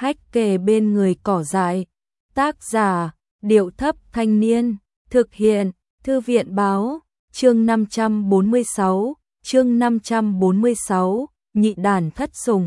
hách kề bên người cỏ dại. Tác giả, Điệu Thấp Thanh Niên. Thực hiện, Thư viện Báo. Chương 546, chương 546, Nhị Đản thất sủng.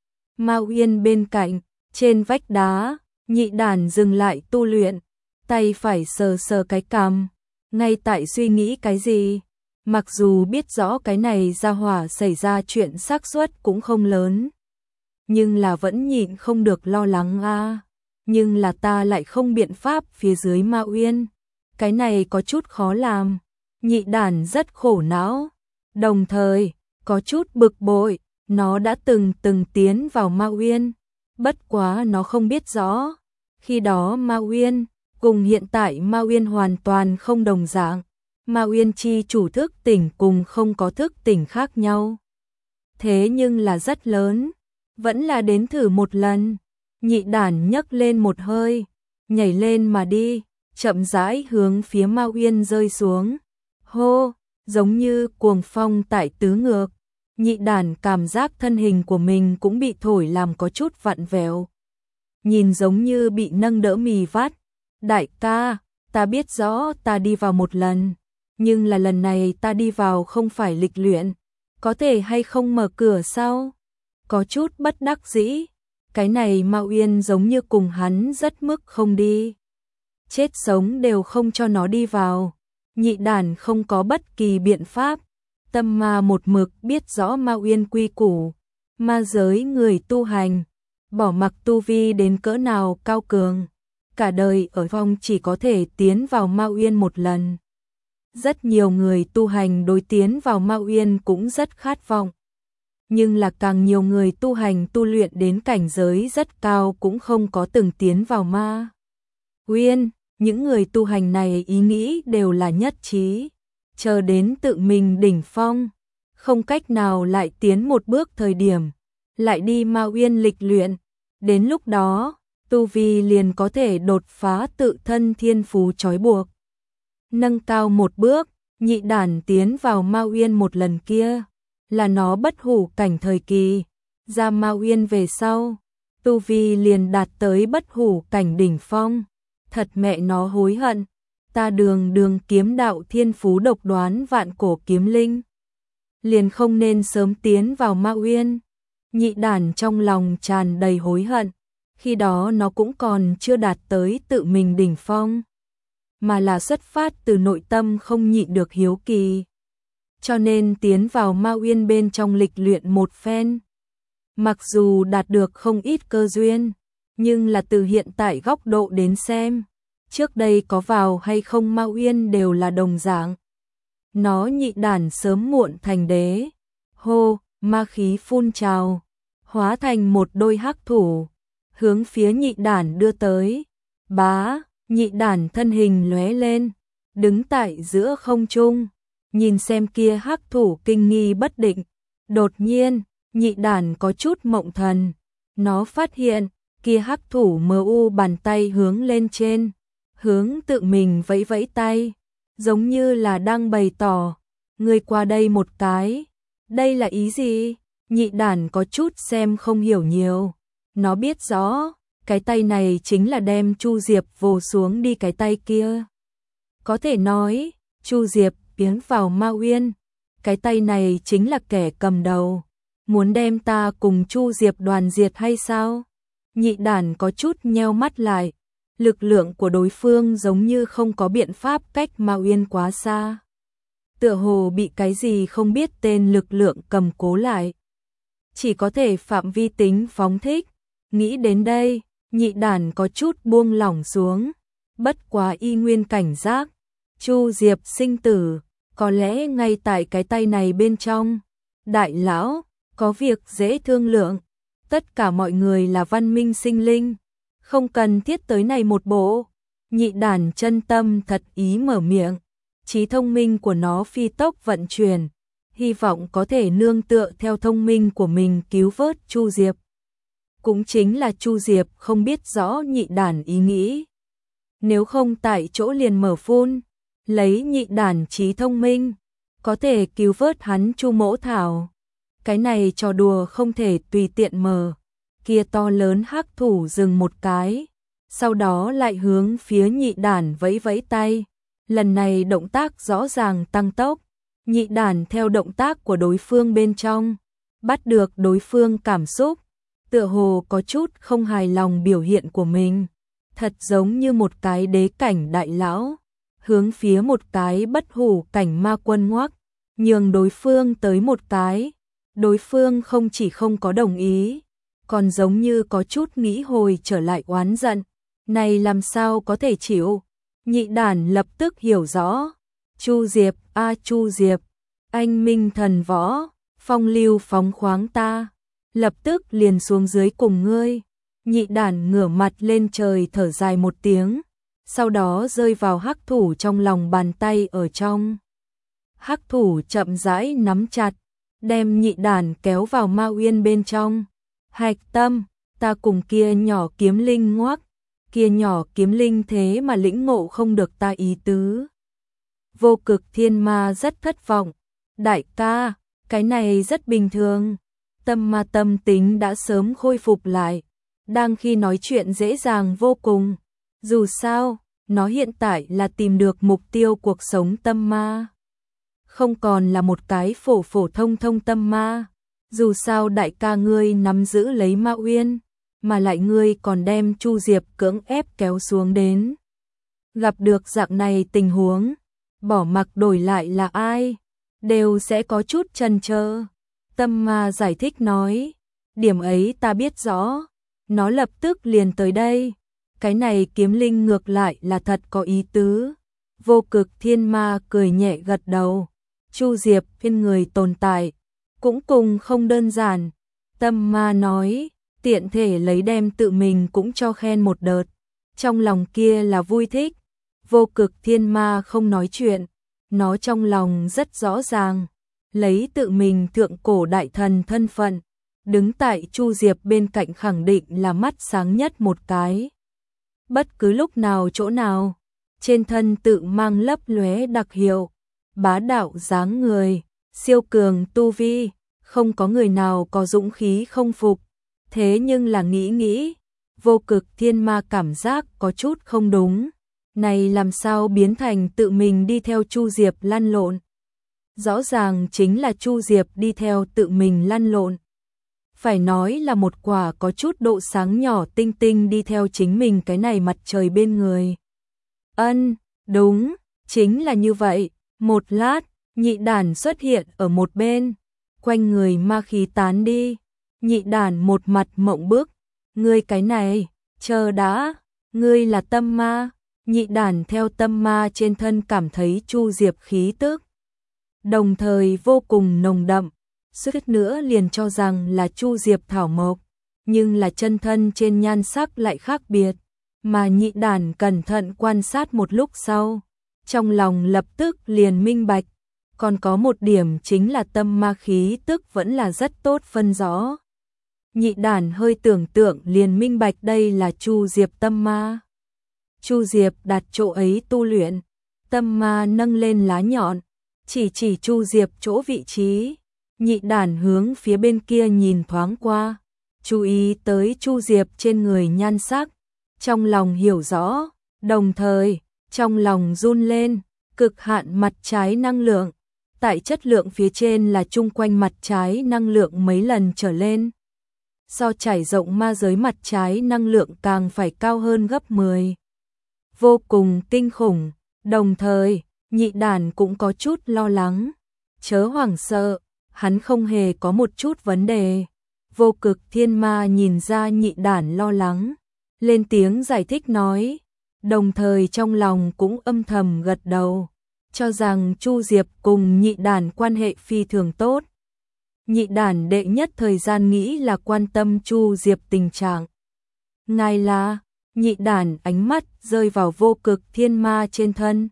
Mao Uyên bên cạnh, trên vách đá, Nhị Đản dừng lại tu luyện, tay phải sờ sờ cái cằm, ngay tại suy nghĩ cái gì. Mặc dù biết rõ cái này ra hỏa xảy ra chuyện xác suất cũng không lớn, nhưng là vẫn nhịn không được lo lắng a. Nhưng là ta lại không biện pháp phía dưới Mao Uyên, cái này có chút khó làm. Nhị Đản rất khổ não, đồng thời có chút bực bội, nó đã từng tiến vào Mao Uyên, bất quá nó không biết rõ, khi đó Mao Uyên cùng hiện tại Mao Uyên hoàn toàn không đồng dạng. Mao Uyên chi chủ thức tỉnh cùng không có thức tỉnh khác nhau. Thế nhưng là rất lớn, vẫn là đến thử một lần. Nhị Đản nhấc lên một hơi, nhảy lên mà đi, chậm rãi hướng phía Mao Uyên rơi xuống. Hô, giống như cuồng phong tại tứ ngược. Nhị Đản cảm giác thân hình của mình cũng bị thổi làm có chút vặn vẹo. Nhìn giống như bị nâng đỡ mì vắt. Đại ca, ta biết rõ ta đi vào một lần, nhưng là lần này ta đi vào không phải lịch luyện, có thể hay không mở cửa sau? Có chút bất đắc dĩ, cái này Mao Uyên giống như cùng hắn rất mức không đi. Chết sống đều không cho nó đi vào. Nhị Đản không có bất kỳ biện pháp, tâm ma một mực biết rõ Mao Uyên quy củ, ma giới người tu hành, bỏ mặc tu vi đến cỡ nào cao cường, cả đời ở vong chỉ có thể tiến vào Mao Uyên một lần. Rất nhiều người tu hành đối tiến vào Mao Uyên cũng rất khát vọng, nhưng là càng nhiều người tu hành tu luyện đến cảnh giới rất cao cũng không có từng tiến vào Ma Uyên. Những người tu hành này ý nghĩ đều là nhất trí, chờ đến tự mình đỉnh phong, không cách nào lại tiến một bước thời điểm, lại đi Mao Uyên lịch luyện, đến lúc đó, tu vi liền có thể đột phá tự thân thiên phú trói buộc. Nâng cao một bước, Nhị Đản tiến vào Mao Uyên một lần kia, là nó bất hủ cảnh thời kỳ, ra Mao Uyên về sau, tu vi liền đạt tới bất hủ cảnh đỉnh phong. Thật mẹ nó hối hận, ta đường kiếm đạo thiên phú độc đoán vạn cổ kiếm linh, liền không nên sớm tiến vào Mao Uyên. Nhị Đản trong lòng tràn đầy hối hận, khi đó nó cũng còn chưa đạt tới tự mình đỉnh phong, mà là xuất phát từ nội tâm không nhịn được hiếu kỳ, cho nên tiến vào Mao Uyên bên trong lịch luyện một phen. Mặc dù đạt được không ít cơ duyên, nhưng là từ hiện tại góc độ đến xem, trước đây có vào hay không Mao Uyên đều là đồng dạng. Nó Nhị Đản sớm muộn thành đế. Hô, ma khí phun trào, hóa thành một đôi hắc thủ, hướng phía Nhị Đản đưa tới. Bá, Nhị Đản thân hình lóe lên, đứng tại giữa không trung, nhìn xem kia hắc thủ kinh nghi bất định. Đột nhiên, Nhị Đản có chút mộng thần, nó phát hiện kia hắc thủ mờ u bàn tay hướng lên trên, hướng tự mình vẫy vẫy tay, giống như là đang bày tỏ, ngươi qua đây một cái. Đây là ý gì? Nhị Đản có chút xem không hiểu nhiều, nó biết rõ, cái tay này chính là đem Chu Diệp vồ xuống đi cái tay kia. Có thể nói, Chu Diệp tiến vào Mao Uyên, cái tay này chính là kẻ cầm đầu, muốn đem ta cùng Chu Diệp đoàn diệt hay sao? Nhị Đản có chút nheo mắt lại, lực lượng của đối phương giống như không có biện pháp cách Mao Uyên quá xa. Tựa hồ bị cái gì không biết tên lực lượng cầm cố lại. Chỉ có thể phạm vi tính phóng thích. Nghĩ đến đây, Nhị Đản có chút buông lỏng xuống. Bất quá y nguyên cảnh giác. Chu Diệp sinh tử, có lẽ ngay tại cái tay này bên trong. Đại lão, có việc dễ thương lượng. Tất cả mọi người là văn minh sinh linh, không cần thiết tới này một bộ. Nhị Đản chân tâm thật ý mở miệng, trí thông minh của nó phi tốc vận chuyển, hy vọng có thể nương tựa theo thông minh của mình cứu vớt Chu Diệp. Cũng chính là Chu Diệp không biết rõ Nhị Đản ý nghĩ, nếu không tại chỗ liền mở phun, lấy Nhị Đản trí thông minh, có thể cứu vớt hắn Chu Mỗ Thảo. Cái này trò đùa không thể tùy tiện mở. kia to lớn hắc thủ dừng một cái, sau đó lại hướng phía nhị đản vẫy vẫy tay. Lần này động tác rõ ràng tăng tốc, nhị đản theo động tác của đối phương bên trong, bắt được đối phương cảm xúc, tựa hồ có chút không hài lòng biểu hiện của mình, thật giống như một cái đế cảnh đại lão, hướng phía một cái bất hủ cảnh ma quân ngoắc, nhường đối phương tới một cái, đối phương không chỉ không có đồng ý, còn giống như có chút nghĩ hồi trở lại oán giận, này làm sao có thể chịu. Nhị đản lập tức hiểu rõ, Chu Diệp, Chu Diệp, anh minh thần võ, phong lưu phóng khoáng ta, lập tức liền xuống dưới cùng ngươi. Nhị đản ngửa mặt lên trời thở dài một tiếng, sau đó rơi vào hắc thủ trong lòng bàn tay ở trong. Hắc thủ chậm rãi nắm chặt, đem nhị đản kéo vào ma uyên bên trong. Hạch tâm, ta cùng kia nhỏ kiếm linh ngoắc, kia nhỏ kiếm linh thế mà lĩnh ngộ không được ta ý tứ. Vô Cực Thiên Ma rất thất vọng, đại ca, cái này rất bình thường. Tâm ma tâm tính đã sớm khôi phục lại, đang khi nói chuyện dễ dàng vô cùng. Dù sao, nó hiện tại là tìm được mục tiêu cuộc sống tâm ma, không còn là một cái phổ phổ thông thông tâm ma. Dù sao đại ca ngươi nắm giữ lấy Ma Uyên, mà lại ngươi còn đem Chu Diệp cưỡng ép kéo xuống đến. Gặp được dạng này tình huống, bỏ mặc đổi lại là ai, đều sẽ có chút chần chờ. Tâm ma giải thích nói, điểm ấy ta biết rõ, nó lập tức liền tới đây. Cái này kiếm linh ngược lại là thật có ý tứ. Vô Cực Thiên Ma cười nhẹ gật đầu, Chu Diệp phiên người tồn tại, cũng cùng không đơn giản. Tâm ma nói, tiện thể lấy đem tự mình cũng cho khen một đợt, trong lòng kia là vui thích. Vô Cực Thiên Ma không nói chuyện, nó trong lòng rất rõ ràng, lấy tự mình thượng cổ đại thần thân phận, đứng tại Chu Diệp bên cạnh khẳng định là mắt sáng nhất một cái. Bất cứ lúc nào chỗ nào, trên thân tự mang lấp lóe đặc hiệu, bá đạo dáng người, siêu cường tu vi, không có người nào có dũng khí không phục. Thế nhưng là nghĩ, Vô Cực Thiên Ma cảm giác có chút không đúng. Này làm sao biến thành tự mình đi theo Chu Diệp lăn lộn? Rõ ràng chính là Chu Diệp đi theo tự mình lăn lộn. Phải nói là một quả có chút độ sáng nhỏ tinh tinh đi theo chính mình cái này mặt trời bên người. Đúng, chính là như vậy. Một lát, nhị đản xuất hiện ở một bên, quanh người ma khí tán đi. Nhị đản một mặt mộng bức, ngươi cái này, chờ đã, ngươi là tâm ma. Nhị đản theo tâm ma trên thân cảm thấy Chu Diệp khí tức, đồng thời vô cùng nồng đậm, suýt nữa liền cho rằng là Chu Diệp thảo mộc, nhưng là chân thân trên nhan sắc lại khác biệt, mà nhị đản cẩn thận quan sát một lúc sau, trong lòng lập tức liền minh bạch, còn có một điểm chính là tâm ma khí tức vẫn là rất tốt phân rõ. Nhị đản hơi tưởng tượng liền minh bạch đây là Chu Diệp tâm ma. Chu Diệp đặt chỗ ấy tu luyện, tâm ma nâng lên lá nhọn, chỉ Chu Diệp chỗ vị trí. Nhị đản hướng phía bên kia nhìn thoáng qua, chú ý tới Chu Diệp trên người nhan sắc, trong lòng hiểu rõ, đồng thời trong lòng run lên, cực hạn mặt trái năng lượng, tại chất lượng phía trên là chung quanh mặt trái năng lượng mấy lần trở lên. So trải rộng ma giới mặt trái năng lượng càng phải cao hơn gấp 10. Vô cùng kinh khủng, đồng thời, nhị đản cũng có chút lo lắng. Chớ hoảng sợ, hắn không hề có một chút vấn đề. Vô Cực Thiên Ma nhìn ra nhị đản lo lắng, lên tiếng giải thích nói, đồng thời trong lòng cũng âm thầm gật đầu, cho rằng Chu Diệp cùng nhị đản quan hệ phi thường tốt. Nhị đản đệ nhất thời gian nghĩ là quan tâm Chu Diệp tình trạng. Ngài là, nhị đản ánh mắt rơi vào Vô Cực Thiên Ma trên thân.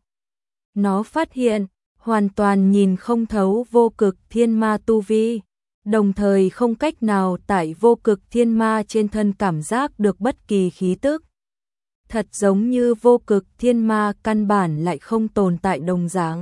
Nó phát hiện, hoàn toàn nhìn không thấu Vô Cực Thiên Ma tu vi, đồng thời không cách nào tại Vô Cực Thiên Ma trên thân cảm giác được bất kỳ khí tức. Thật giống như Vô Cực Thiên Ma căn bản lại không tồn tại đồng dạng.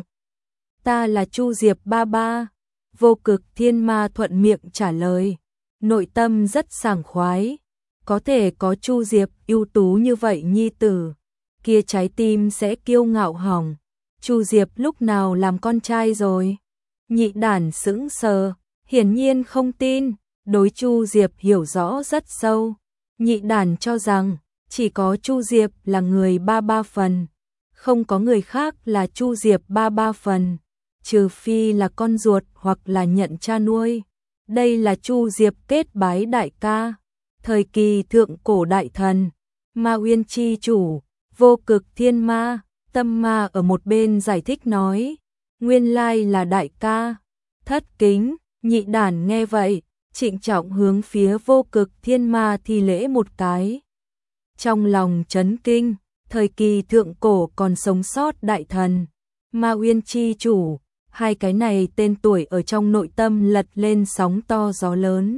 Ta là Chu Diệp ba ba. Vô Cực Thiên Ma thuận miệng trả lời, nội tâm rất sảng khoái, có thể có Chu Diệp ưu tú như vậy nhi tử, kia trái tim sẽ kiêu ngạo hỏng. Chu Diệp lúc nào làm con trai rồi? Nhị đản sững sờ, hiển nhiên không tin, đối Chu Diệp hiểu rõ rất sâu. Nhị đản cho rằng chỉ có Chu Diệp là người ba phần, không có người khác là Chu Diệp ba phần, trừ phi là con ruột hoặc là nhận cha nuôi. Đây là Chu Diệp kết bái đại ca, thời kỳ thượng cổ đại thần, Ma Uyên chi chủ, Vô Cực Thiên Ma, Tâm Ma ở một bên giải thích nói, nguyên lai là đại ca. Thất kính, nhị đản nghe vậy, trịnh trọng hướng phía Vô Cực Thiên Ma thi lễ một cái. Trong lòng chấn kinh, thời kỳ thượng cổ còn sống sót đại thần, Ma Uyên chi chủ, hai cái này tên tuổi ở trong nội tâm lật lên sóng to gió lớn.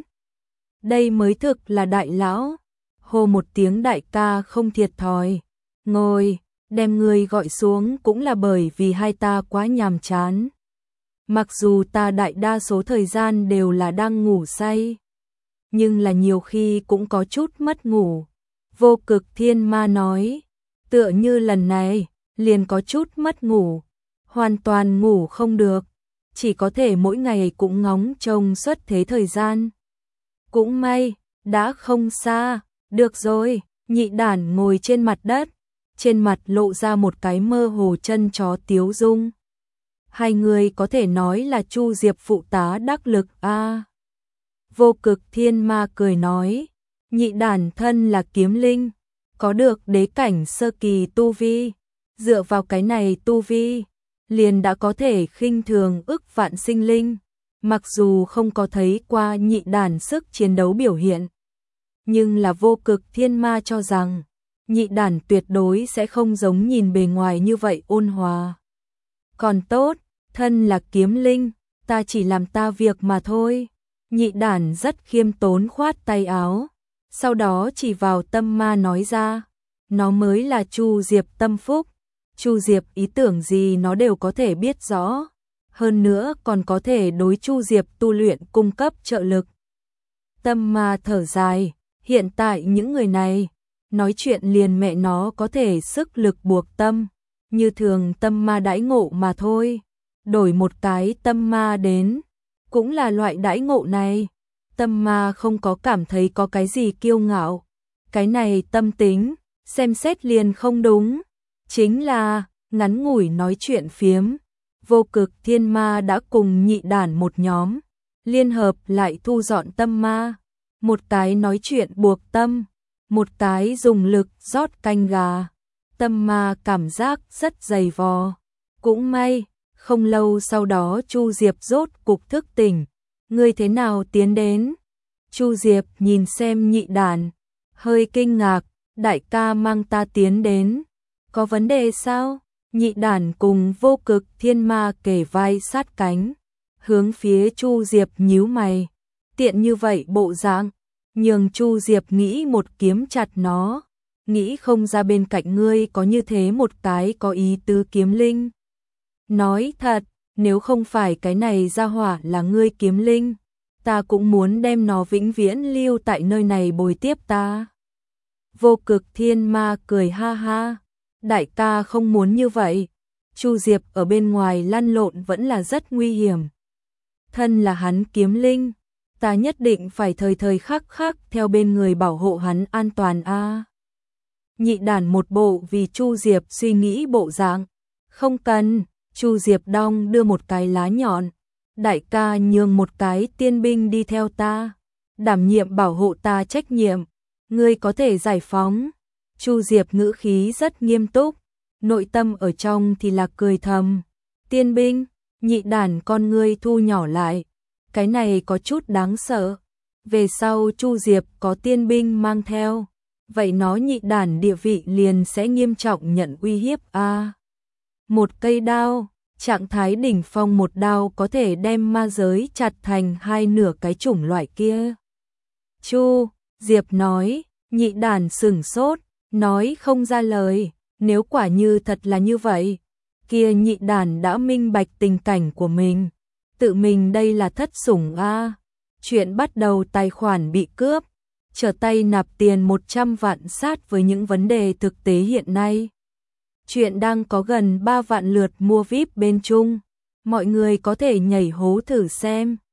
Đây mới thực là đại lão. Hô một tiếng đại ca không thiệt thòi. Ngồi, đem người gọi xuống cũng là bởi vì hai ta quá nhàm chán. Mặc dù ta đại đa số thời gian đều là đang ngủ say, nhưng là nhiều khi cũng có chút mất ngủ. Vô Cực Thiên Ma nói, tựa như lần này, liền có chút mất ngủ, hoàn toàn ngủ không được, chỉ có thể mỗi ngày cũng ngóng trông xuất thế thời gian. Cũng may, đã không xa, được rồi, nhị đản ngồi trên mặt đất, trên mặt lộ ra một cái mơ hồ chân chó tiếu dung. Hai người có thể nói là Chu Diệp phụ tá đắc lực a. Vô Cực Thiên Ma cười nói, nhị đản thân là kiếm linh, có được đế cảnh sơ kỳ tu vi, dựa vào cái này tu vi, liền đã có thể khinh thường ức vạn sinh linh. Mặc dù không có thấy qua nhị đản sức chiến đấu biểu hiện, nhưng là Vô Cực Thiên Ma cho rằng nhị đản tuyệt đối sẽ không giống nhìn bề ngoài như vậy ôn hòa. Còn tốt, thân là kiếm linh, ta chỉ làm ta việc mà thôi. Nhị đản rất khiêm tốn khoát tay áo, sau đó chỉ vào Tâm Ma nói ra, nó mới là Chu Diệp tâm phúc, Chu Diệp ý tưởng gì nó đều có thể biết rõ, hơn nữa còn có thể đối Chu Diệp tu luyện cung cấp trợ lực. Tâm Ma thở dài, hiện tại những người này, nói chuyện liền mẹ nó có thể sức lực buộc tâm, như thường Tâm Ma đãi ngộ mà thôi, đổi một cái Tâm Ma đến, cũng là loại đãi ngộ này. Tâm Ma không có cảm thấy có cái gì kiêu ngạo, cái này tâm tính, xem xét liền không đúng, chính là ngắn ngủi nói chuyện phiếm. Vô Cực Thiên Ma đã cùng nhị đản một nhóm, liên hợp lại thu dọn Tâm Ma, một cái nói chuyện buộc tâm, một cái dùng lực rót canh gà. Tâm Ma cảm giác rất dày vò. Cũng may, không lâu sau đó Chu Diệp rốt cục thức tỉnh. Ngươi thế nào tiến đến? Chu Diệp nhìn xem nhị đản, hơi kinh ngạc, đại ca mang ta tiến đến, có vấn đề sao? Nhị đản cùng Vô Cực Thiên Ma kề vai sát cánh, hướng phía Chu Diệp nhíu mày, tiện như vậy bộ dạng, nhường Chu Diệp nghĩ một kiếm chặt nó, nghĩ không ra bên cạnh ngươi có như thế một cái có ý tứ kiếm linh. Nói thật, nếu không phải cái này ra hỏa là ngươi kiếm linh, ta cũng muốn đem nó vĩnh viễn lưu tại nơi này bồi tiếp ta. Vô Cực Thiên Ma cười ha ha, đại ca không muốn như vậy, Chu Diệp ở bên ngoài lăn lộn vẫn là rất nguy hiểm. Thân là hắn kiếm linh, ta nhất định phải thời thời khắc khắc theo bên người bảo hộ hắn an toàn a. Nhị đản một bộ vì Chu Diệp suy nghĩ bộ dạng, không cần. Chu Diệp đong đưa một cái lá nhọn, đại ca nhường một cái tiên binh đi theo ta, đảm nhiệm bảo hộ ta trách nhiệm, ngươi có thể giải phóng. Chu Diệp ngữ khí rất nghiêm túc, nội tâm ở trong thì là cười thầm. Tiên binh, nhị đản con ngươi thu nhỏ lại, cái này có chút đáng sợ. Về sau Chu Diệp có tiên binh mang theo, vậy nó nhị đản địa vị liền sẽ nghiêm trọng nhận uy hiếp a. Một cây đao, trạng thái đỉnh phong một đao có thể đem ma giới chặt thành hai nửa cái chủng loại kia. Chu Diệp nói, nhị đản sửng sốt, nói không ra lời, nếu quả như thật là như vậy, kia nhị đản đã minh bạch tình cảnh của mình, tự mình đây là thất sủng a. Chuyện bắt đầu tài khoản bị cướp, trở tay nạp tiền 100 vạn sát với những vấn đề thực tế hiện nay. Chuyện đang có gần 3 vạn lượt mua VIP bên Trung. Mọi người có thể nhảy hố thử xem.